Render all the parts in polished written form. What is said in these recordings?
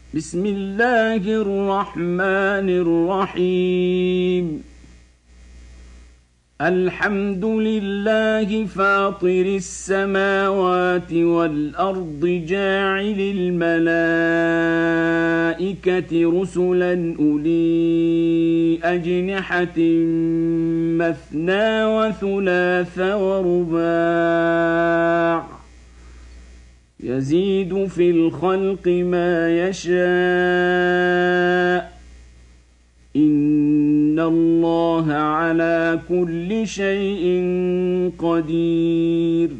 بسم الله الرحمن الرحيم. الحمد لله فاطر السماوات والأرض جاعل الملائكة رسلا أولي أجنحة مثنى وثلاث ورباع يزيد في الخلق ما يشاء إن الله على كل شيء قدير.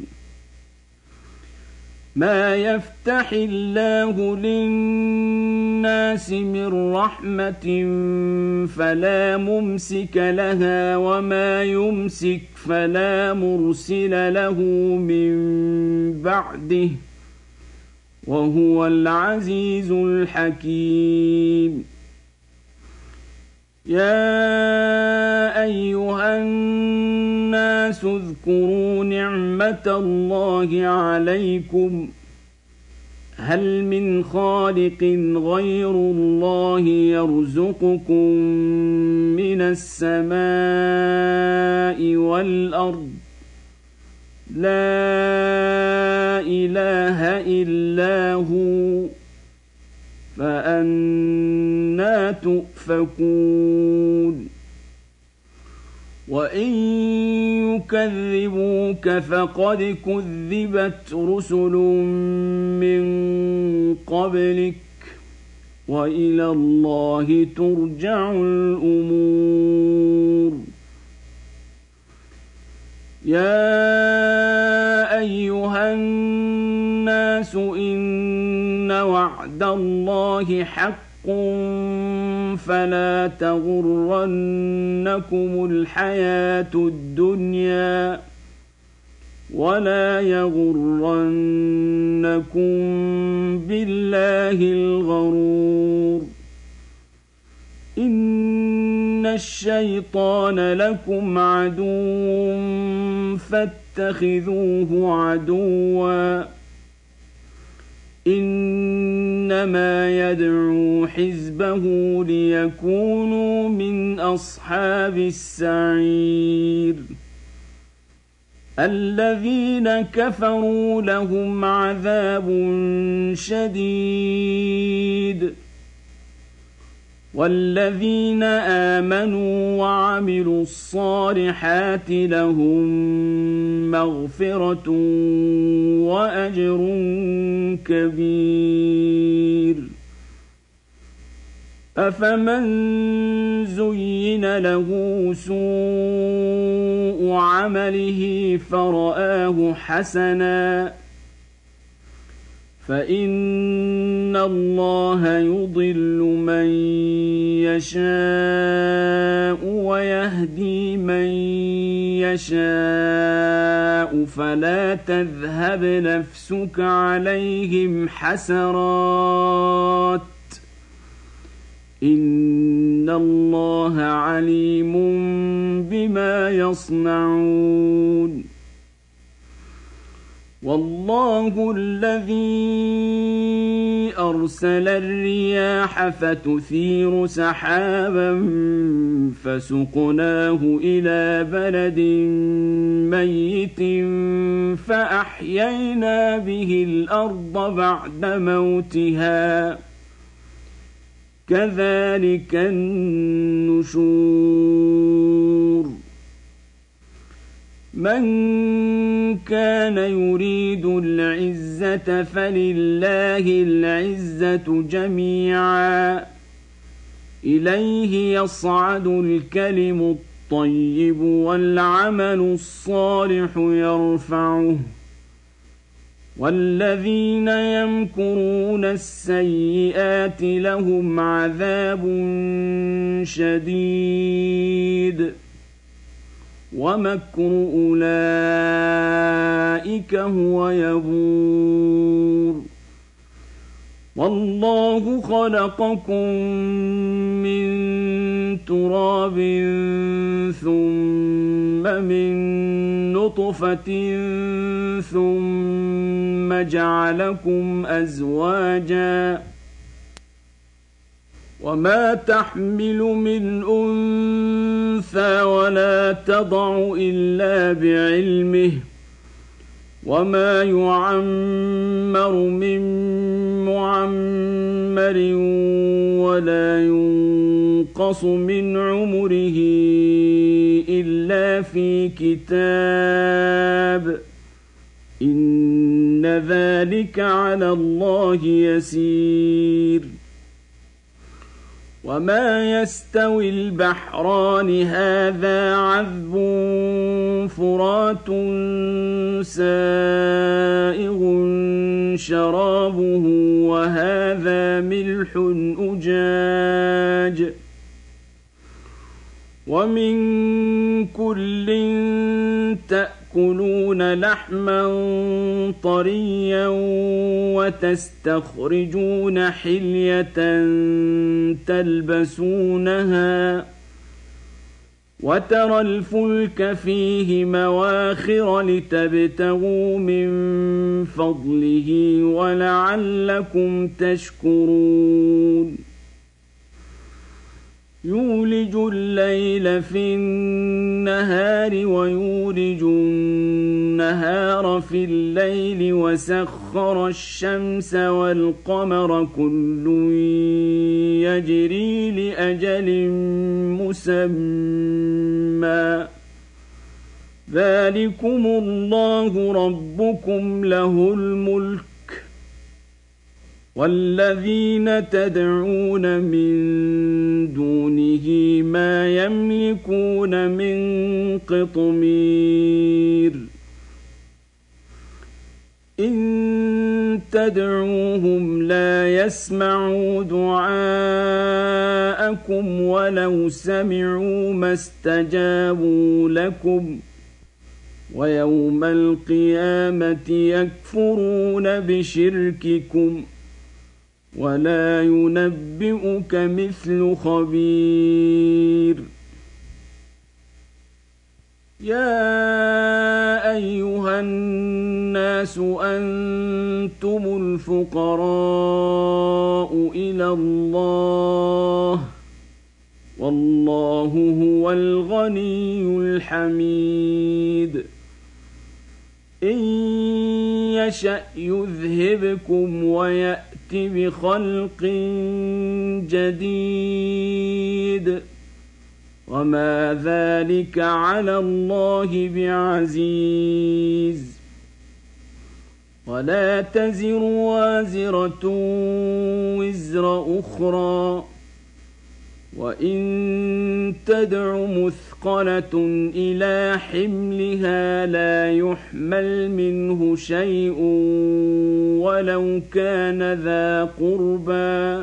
ما يفتح الله للناس من رحمة فلا ممسك لها وما يمسك فلا مرسل له من بعده وهو العزيز الحكيم. يا أيها الناس اذكروا نعمة الله عليكم هل من خالق غير الله يرزقكم من السماء والأرض لا إله إلا هو فأنى تؤفكون. وإن يكذبوك فقد كذبت رسل من قبلك وإلى الله ترجع الأمور. يا أيها الناس إن وعد الله حق فلا تغرنكم الحياة الدنيا ولا يغرنكم بالله الغرور. إن الشيطان لكم عدو فاتخذوه عدوا إنما يدعو حزبه ليكونوا من أصحاب السعير. الذين كفروا لهم عذاب شديد والذين آمنوا وعملوا الصالحات لهم مغفرة وأجر كبير. أفمن زين له سوء عمله فرآه حسنا فإن الله يضل من يشاء ويهدي من يشاء فلا تذهب نفسك عليهم حسرات إن الله عليم بما يصنعون. والله الذي أرسل الرياح فتثير سحابا فسقناه إلى بلد ميت فأحيينا به الأرض بعد موتها كذلك النشور. من كان يريد العزة فلله العزة جميعا إليه يصعد الكلم الطيب والعمل الصالح يرفعه والذين يمكرون السيئات لهم عذاب شديد ومكر أولئك هو يبور. والله خلقكم من تراب ثم من نطفة ثم جعلكم أزواجا وما تحمل من أنثى ولا تضع إلا بعلمه وما يعمر من معمر ولا ينقص من عمره إلا في كتاب إن ذلك على الله يسير وما يستوي البحران هذا عذب فرات سائغ شرابه وهذا ملح أجاج ومن كل تأكلون لحما طريا وتستخرجون حلية تلبسونها وترى الفلك فيه مواخر لتبتغوا من فضله ولعلكم تشكرون يولج الليل في النهار ويولج النهار في الليل وسخر الشمس والقمر كل يجري لأجل مسمى ذلكم الله ربكم له الملك والذين تدعون من دونه ما يملكون من قطمير إن تدعوهم لا يسمعوا دعاءكم ولو سمعوا ما استجابوا لكم ويوم القيامة يكفرون بشرككم ولا ينبئك مثل خبير يا أيها الناس أنتم الفقراء إلى الله والله هو الغني الحميد إن يشأ يذهبكم ويأت بخلق جديد وما ذلك على الله بعزيز ولا تزر وازرة وزر أخرى وإن تدع مثقلة إلى حملها لا يحمل منه شيء ولو كان ذا قربى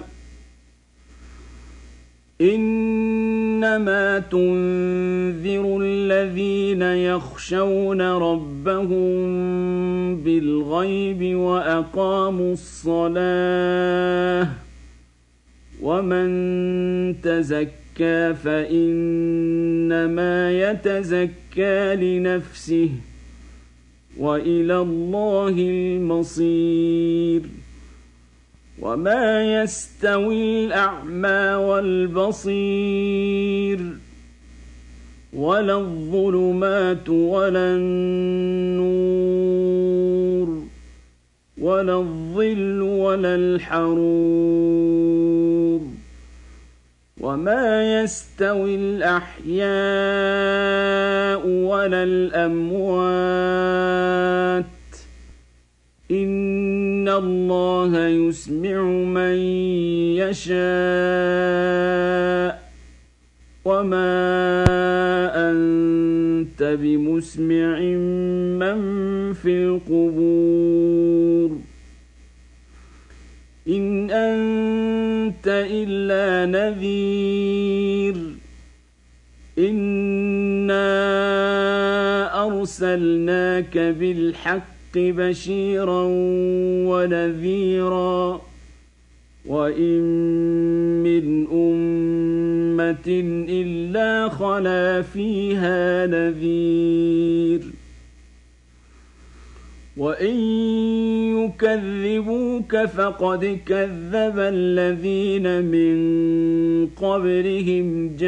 إنما تنذر الذين يخشون ربهم بالغيب وأقاموا الصلاة ومن تزكى فإنما يتزكى لنفسه وإلى الله المصير وما يستوي الأعمى والبصير ولا الظلمات ولا النور ولا الظل ولا الحرور وما يستوي الأحياء ولا الأموات إن الله يسمع من يشاء وما أنت بمسمع من في القبور إن أنت إلا نذير إنا أرسلناك بالحق بشيرا ونذيرا وإن من أمة إلا خلا فيها نذير وإن يكذبوك فقد كذب الذين من قبلهم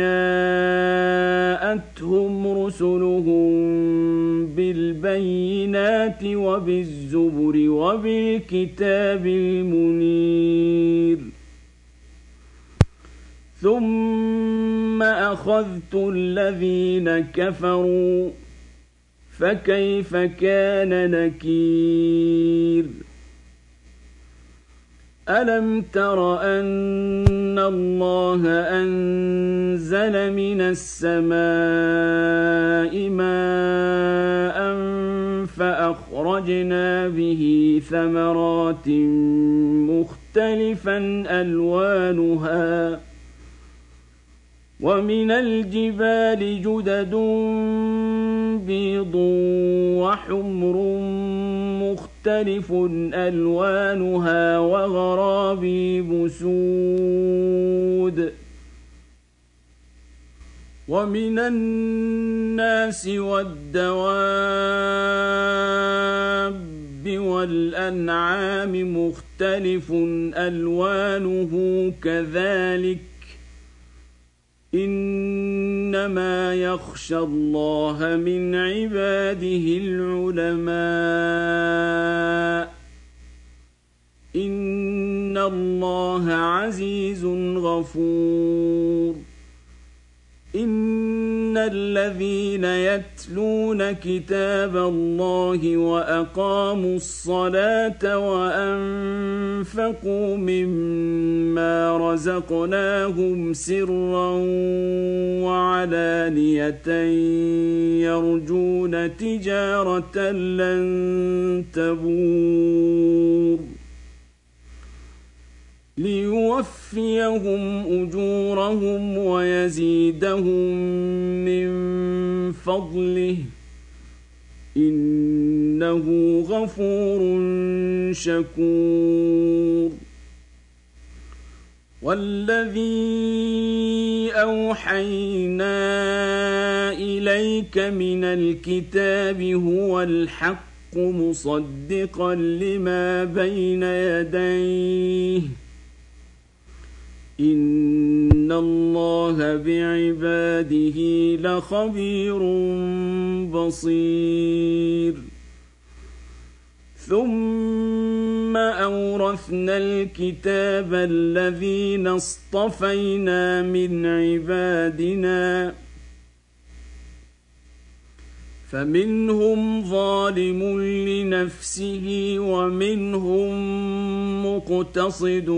جاءتهم رسلهم بالبينات وبالزبر وبالكتاب المنير ثم أخذت الذين كفروا فكيف كان نكير ألم تر أن الله أنزل من السماء ماء فأخرجنا به ثمرات مختلفا ألوانها ومن الجبال جدد بيض وحمر مختلف ألوانها وغرابيب سود ومن الناس والدواب والأنعام مختلف ألوانه كذلك إنما يخشى الله من عباده العلماء إن الله عزيز غفور إن الذين يتلون كتاب الله وأقاموا الصلاة وأنفقوا مما رزقناهم سرا وعلانية يرجون تجارة لن تبور ليوفيهم أجورهم ويزيدهم من فضله إنه غفور شكور والذي أوحينا إليك من الكتاب هو الحق مصدقا لما بين يديه إن الله بعباده لخبير بصير ثم أورثنا الكتاب الذين اصطفينا من عبادنا فمنهم ظالم لنفسه ومنهم مقتصد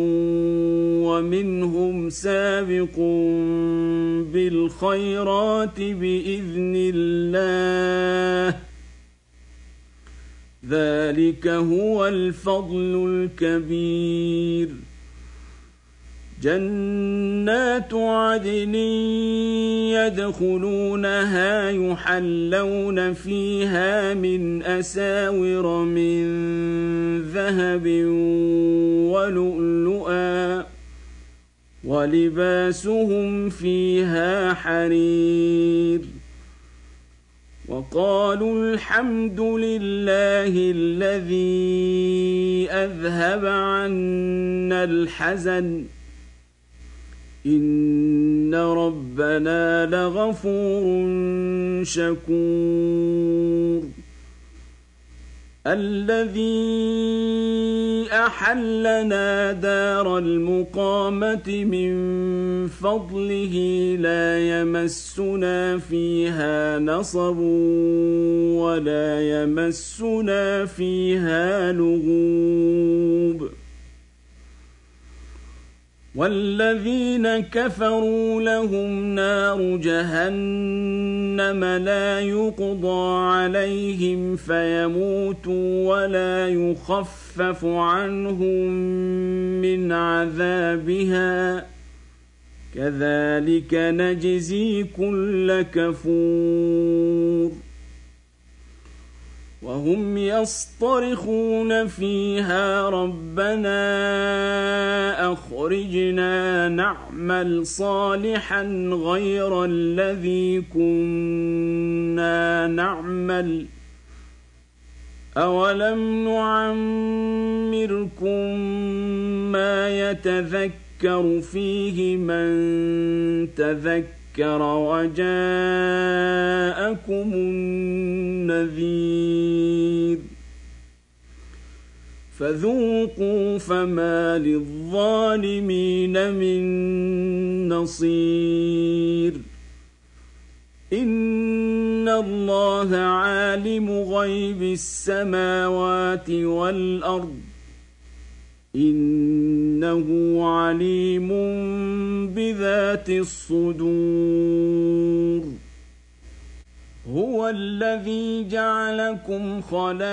ومنهم سابق بالخيرات بإذن الله ذلك هو الفضل الكبير جنات عدن يدخلونها يحلون فيها من أساور من ذهب ولؤلؤا ولباسهم فيها حرير وقالوا الحمد لله الذي أذهب عنا الحزن إن ربنا لغفور شكور الذي أحلنا دار المقامة من فضله لا يمسنا فيها نصب ولا يمسنا فيها لغوب والذين كفروا لهم نار جهنم لا يقضى عليهم فيموتوا ولا يخفف عنهم من عذابها كذلك نجزي كل كفور وهم يصطرخون فيها ربنا أخرجنا نعمل صالحا غير الذي كنا نعمل أولم نعمركم ما يتذكر فيه من تذكر وجاءكم النذير فذوقوا فما للظالمين من نصير إن الله عالم غيب السماوات والأرض إنه عليم بذات الصدور هو الذي جعلكم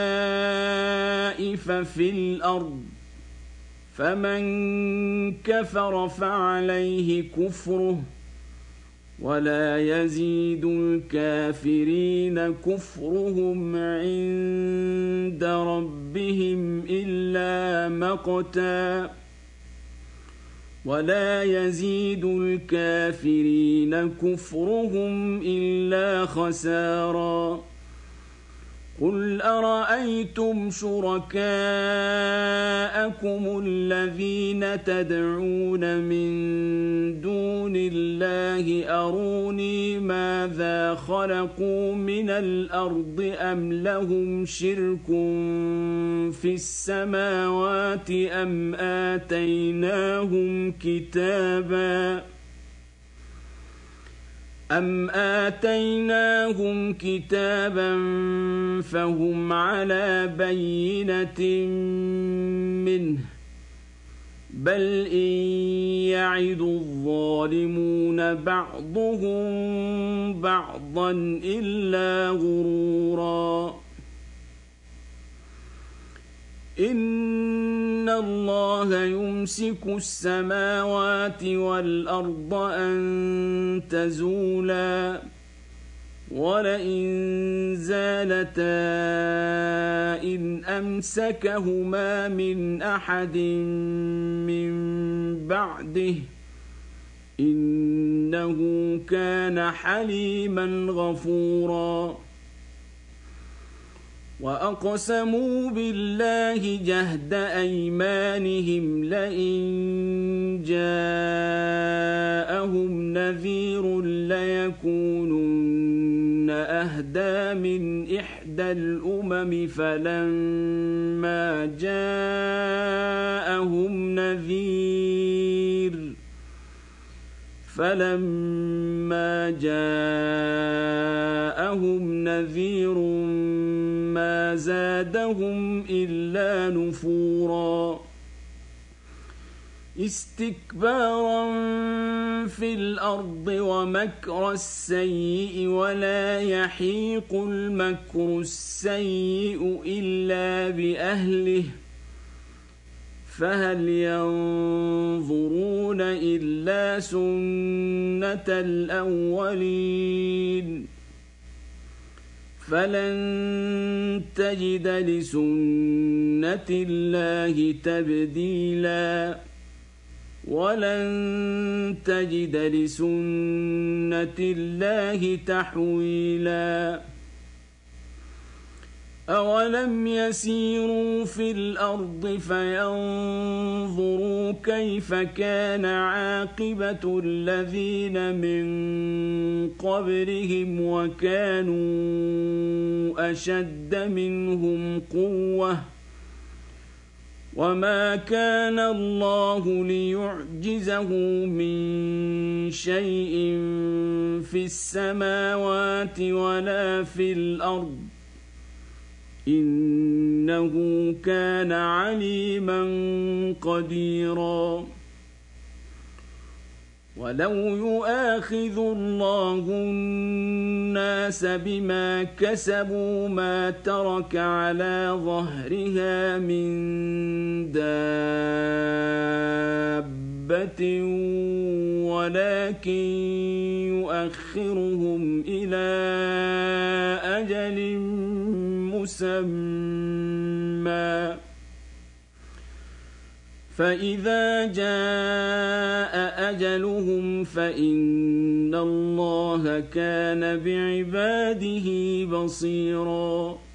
خلائف في الأرض فمن كفر فعليه كفره ولا يزيد الكافرين كفرهم عند ربهم إلا مقتا ولا يزيد الكافرين كفرهم إلا خسارا قل أرأيتم شركاءكم الذين تدعون من دون الله أروني ماذا خلقوا من الأرض أم لهم شرك في السماوات أم آتيناهم كتابا فهم على بينة منه بل إن يعد الظالمون بعضهم بعضا إلا غرورا إن الله يمسك السماوات والأرض أن تزولا ولئن زالتا إن أمسكهما من أحد من بعده إنه كان حليما غفورا وأقسموا بالله جهد أيمانهم لئن جاءهم نذير ليكونن أهدى من إحدى الأمم فلما جاءهم نذير ما زادهم إلا نفورا استكبارا في الأرض ومكر السيء ولا يحيق المكر السيء إلا بأهله فهل ينظرون إلا سنة الأولين فلن تجد لسنة الله تبديلا ولن تجد لسنة الله تحويلا أولم يسيروا في الأرض فينظروا كيف كان عاقبة الذين من قبلهم وكانوا أشد منهم قوة وما كان الله ليعجزه من شيء في السماوات ولا في الأرض إنه كان عليما قديرا ولو يؤاخذ الله الناس بما كسبوا ما ترك على ظهرها من دابة ولكن يؤخرهم إلى أجل مسمى فإذا جاء أجلهم فإن الله كان بعباده بصيراً